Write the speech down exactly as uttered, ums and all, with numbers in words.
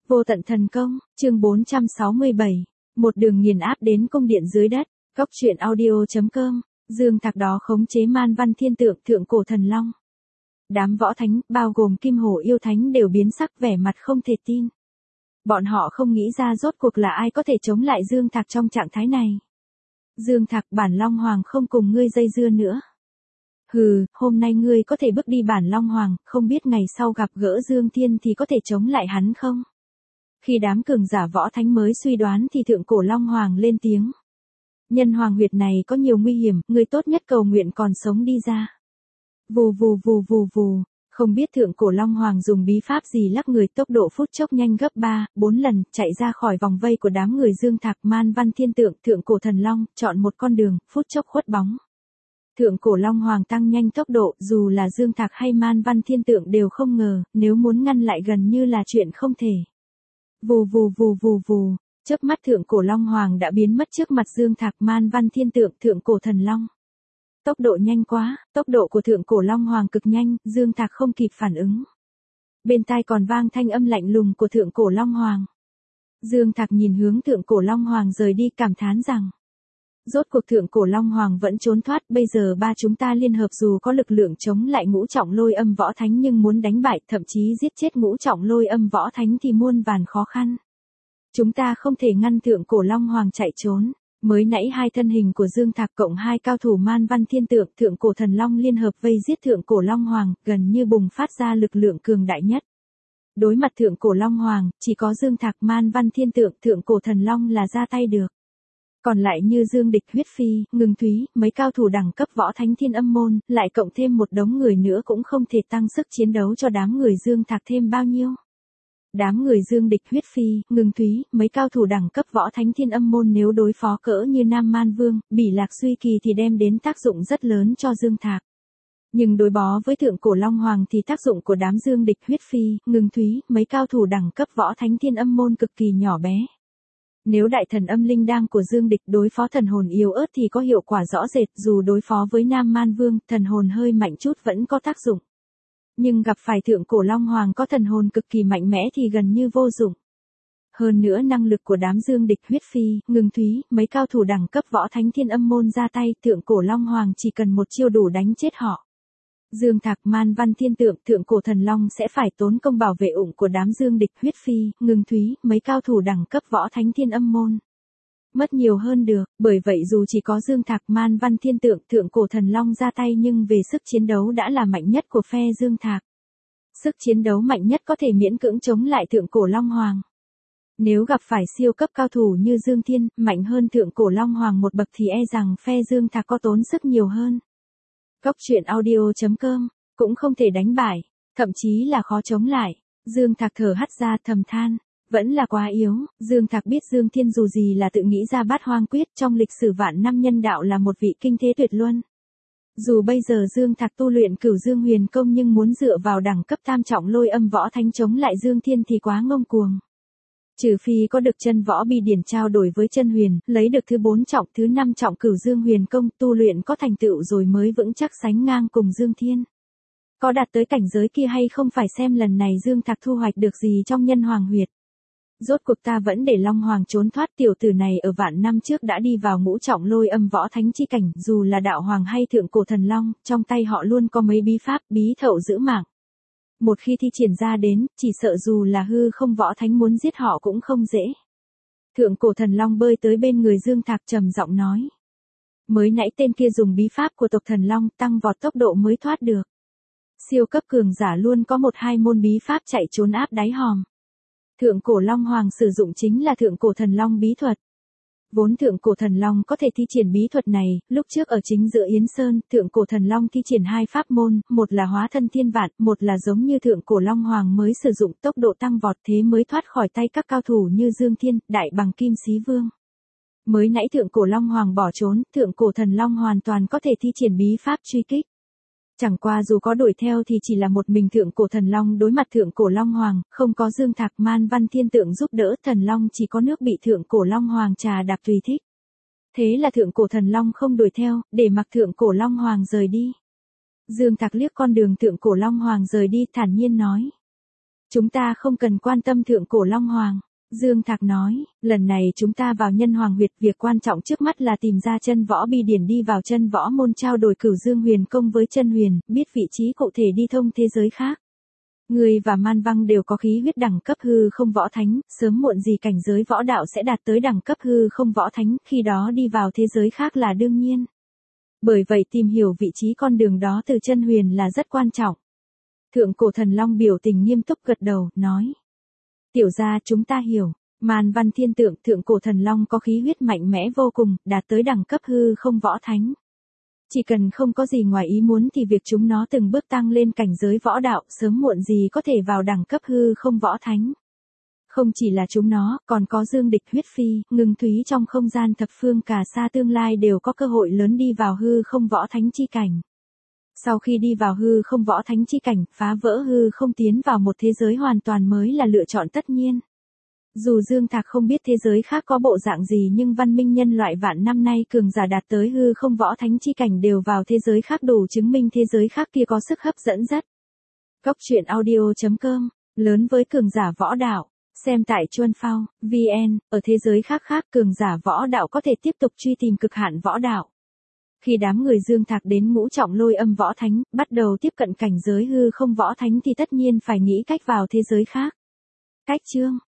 Vô tận thần công, chương bốn trăm sáu mươi bảy, một đường nghiền áp đến cung điện dưới đất, góc truyện audio.com, Dương Thạc đó khống chế Man Văn Thiên Tượng thượng cổ thần long. Đám võ thánh, bao gồm Kim Hổ yêu thánh đều biến sắc vẻ mặt không thể tin. Bọn họ không nghĩ ra rốt cuộc là ai có thể chống lại Dương Thạc trong trạng thái này. Dương Thạc, bản Long Hoàng không cùng ngươi dây dưa nữa. Hừ, hôm nay ngươi có thể bước đi bản Long Hoàng, không biết ngày sau gặp gỡ Dương Thiên thì có thể chống lại hắn không? Khi đám cường giả võ thánh mới suy đoán thì thượng cổ Long Hoàng lên tiếng. Nhân hoàng huyệt này có nhiều nguy hiểm, ngươi tốt nhất cầu nguyện còn sống đi ra. Vù vù vù vù vù, không biết thượng cổ Long Hoàng dùng bí pháp gì lắc người tốc độ phút chốc nhanh gấp ba, bốn lần, chạy ra khỏi vòng vây của đám người Dương Thạc. Man Văn Thiên Tượng thượng cổ thần long, chọn một con đường, phút chốc khuất bóng. Thượng cổ Long Hoàng tăng nhanh tốc độ, dù là Dương Thạc hay Man Văn Thiên Tượng đều không ngờ, nếu muốn ngăn lại gần như là chuyện không thể. Vù vù vù vù vù, chớp mắt thượng cổ Long Hoàng đã biến mất trước mặt Dương Thạc. Man Văn Thiên Tượng thượng cổ thần long. Tốc độ nhanh quá, tốc độ của thượng cổ Long Hoàng cực nhanh, Dương Thạc không kịp phản ứng. Bên tai còn vang thanh âm lạnh lùng của thượng cổ Long Hoàng. Dương Thạc nhìn hướng thượng cổ Long Hoàng rời đi, cảm thán rằng. Rốt cuộc thượng cổ Long Hoàng vẫn trốn thoát, bây giờ ba chúng ta liên hợp dù có lực lượng chống lại ngũ trọng lôi âm võ thánh nhưng muốn đánh bại, thậm chí giết chết ngũ trọng lôi âm võ thánh thì muôn vàn khó khăn. Chúng ta không thể ngăn thượng cổ Long Hoàng chạy trốn. Mới nãy hai thân hình của Dương Thạc cộng hai cao thủ Man Văn Thiên Tượng thượng cổ thần long liên hợp vây giết thượng cổ Long Hoàng, gần như bùng phát ra lực lượng cường đại nhất. Đối mặt thượng cổ Long Hoàng, chỉ có Dương Thạc Man Văn Thiên Tượng thượng cổ thần long là ra tay được. Còn lại như Dương Địch, Huyết Phi, Ngưng Thúy, mấy cao thủ đẳng cấp võ thánh Thiên Âm môn, lại cộng thêm một đống người nữa cũng không thể tăng sức chiến đấu cho đám người Dương Thạc thêm bao nhiêu. Đám người Dương Địch, Huyết Phi, Ngưng Thúy, mấy cao thủ đẳng cấp võ thánh Thiên Âm môn nếu đối phó cỡ như Nam Man Vương, Bỉ Lạc Duy Kỳ thì đem đến tác dụng rất lớn cho Dương Thạc. Nhưng đối bó với thượng cổ Long Hoàng thì tác dụng của đám Dương Địch, Huyết Phi, Ngưng Thúy, mấy cao thủ đẳng cấp võ thánh Thiên Âm môn cực kỳ nhỏ bé. Nếu đại thần âm linh đăng của Dương Địch đối phó thần hồn yếu ớt thì có hiệu quả rõ rệt, dù đối phó với Nam Man Vương, thần hồn hơi mạnh chút vẫn có tác dụng. Nhưng gặp phải thượng cổ Long Hoàng có thần hồn cực kỳ mạnh mẽ thì gần như vô dụng. Hơn nữa năng lực của đám Dương Địch, Huyết Phi, Ngưng Thúy, mấy cao thủ đẳng cấp võ thánh Thiên Âm môn ra tay, thượng cổ Long Hoàng chỉ cần một chiêu đủ đánh chết họ. Dương Thạc, Man Văn Thiên Tượng thượng cổ thần long sẽ phải tốn công bảo vệ ủng của đám Dương Địch, Huyết Phi, Ngưng Thúy, mấy cao thủ đẳng cấp võ thánh Thiên Âm môn. Mất nhiều hơn được, bởi vậy dù chỉ có Dương Thạc, Man Văn Thiên Tượng thượng cổ thần long ra tay nhưng về sức chiến đấu đã là mạnh nhất của phe Dương Thạc. Sức chiến đấu mạnh nhất có thể miễn cưỡng chống lại thượng cổ Long Hoàng. Nếu gặp phải siêu cấp cao thủ như Dương Thiên, mạnh hơn thượng cổ Long Hoàng một bậc thì e rằng phe Dương Thạc có tốn sức nhiều hơn. Góc truyện audio.com, cũng không thể đánh bại, thậm chí là khó chống lại. Dương Thạc thở hắt ra thầm than. Vẫn là quá yếu, Dương Thạc biết Dương Thiên dù gì là tự nghĩ ra Bát Hoang Quyết, trong lịch sử vạn năm nhân đạo là một vị kinh thế tuyệt luân. Dù bây giờ Dương Thạc tu luyện Cửu Dương Huyền Công nhưng muốn dựa vào đẳng cấp tam trọng lôi âm võ thánh chống lại Dương Thiên thì quá ngông cuồng. Trừ phi có được chân võ bi điển trao đổi với chân huyền, lấy được thứ bốn trọng thứ năm trọng Cửu Dương Huyền Công tu luyện có thành tựu rồi mới vững chắc sánh ngang cùng Dương Thiên. Có đạt tới cảnh giới kia hay không phải xem lần này Dương Thạc thu hoạch được gì trong nhân hoàng huyệt. Rốt cuộc ta vẫn để Long Hoàng trốn thoát, tiểu tử này ở vạn năm trước đã đi vào ngũ trọng lôi âm võ thánh chi cảnh, dù là đạo hoàng hay thượng cổ thần long, trong tay họ luôn có mấy bí pháp, bí thậu giữ mạng. Một khi thi triển ra đến, chỉ sợ dù là hư không võ thánh muốn giết họ cũng không dễ. Thượng cổ thần long bơi tới bên người Dương Thạc trầm giọng nói. Mới nãy tên kia dùng bí pháp của tộc thần long tăng vọt tốc độ mới thoát được. Siêu cấp cường giả luôn có một hai môn bí pháp chạy trốn áp đáy hòm. Thượng cổ Long Hoàng sử dụng chính là thượng cổ thần long bí thuật. Vốn thượng cổ thần long có thể thi triển bí thuật này, lúc trước ở chính giữa Yến Sơn, thượng cổ thần long thi triển hai pháp môn, một là hóa thân thiên vạn, một là giống như thượng cổ Long Hoàng mới sử dụng tốc độ tăng vọt thế mới thoát khỏi tay các cao thủ như Dương Thiên, Đại Bằng Kim Xí Vương. Mới nãy thượng cổ Long Hoàng bỏ trốn, thượng cổ thần long hoàn toàn có thể thi triển bí pháp truy kích. Chẳng qua dù có đuổi theo thì chỉ là một mình thượng cổ thần long đối mặt thượng cổ Long Hoàng, không có Dương Thạc Man Văn Thiên Tượng giúp đỡ, thần long chỉ có nước bị thượng cổ Long Hoàng trà đạp tùy thích. Thế là thượng cổ thần long không đuổi theo, để mặc thượng cổ Long Hoàng rời đi. Dương Thạc liếc con đường thượng cổ Long Hoàng rời đi thản nhiên nói. Chúng ta không cần quan tâm thượng cổ Long Hoàng. Dương Thạc nói, lần này chúng ta vào nhân hoàng huyệt, việc quan trọng trước mắt là tìm ra chân võ bi điển, đi vào chân võ môn trao đổi Cửu Dương Huyền Công với chân huyền, biết vị trí cụ thể đi thông thế giới khác. Ngươi và Man Văng đều có khí huyết đẳng cấp hư không võ thánh, sớm muộn gì cảnh giới võ đạo sẽ đạt tới đẳng cấp hư không võ thánh, khi đó đi vào thế giới khác là đương nhiên. Bởi vậy tìm hiểu vị trí con đường đó từ chân huyền là rất quan trọng. Thượng cổ thần long biểu tình nghiêm túc gật đầu, nói. Tiểu gia chúng ta hiểu, Man Văn Thiên Tượng thượng cổ thần long có khí huyết mạnh mẽ vô cùng, đạt tới đẳng cấp hư không võ thánh. Chỉ cần không có gì ngoài ý muốn thì việc chúng nó từng bước tăng lên cảnh giới võ đạo, sớm muộn gì có thể vào đẳng cấp hư không võ thánh. Không chỉ là chúng nó, còn có Dương Địch, Huyết Phi, Ngưng Thúy trong không gian thập phương cả xa tương lai đều có cơ hội lớn đi vào hư không võ thánh chi cảnh. Sau khi đi vào hư không võ thánh chi cảnh, phá vỡ hư không tiến vào một thế giới hoàn toàn mới là lựa chọn tất nhiên. Dù Dương Thạc không biết thế giới khác có bộ dạng gì, nhưng văn minh nhân loại vạn năm nay cường giả đạt tới hư không võ thánh chi cảnh đều vào thế giới khác, đủ chứng minh thế giới khác kia có sức hấp dẫn rất. Cốc truyện audio chấm com, lớn với cường giả võ đạo, xem tại Chuan Phao, vê en, ở thế giới khác khác cường giả võ đạo có thể tiếp tục truy tìm cực hạn võ đạo. Khi đám người Dương Thạc đến ngũ trọng lôi âm võ thánh, bắt đầu tiếp cận cảnh giới hư không võ thánh thì tất nhiên phải nghĩ cách vào thế giới khác. Cách chương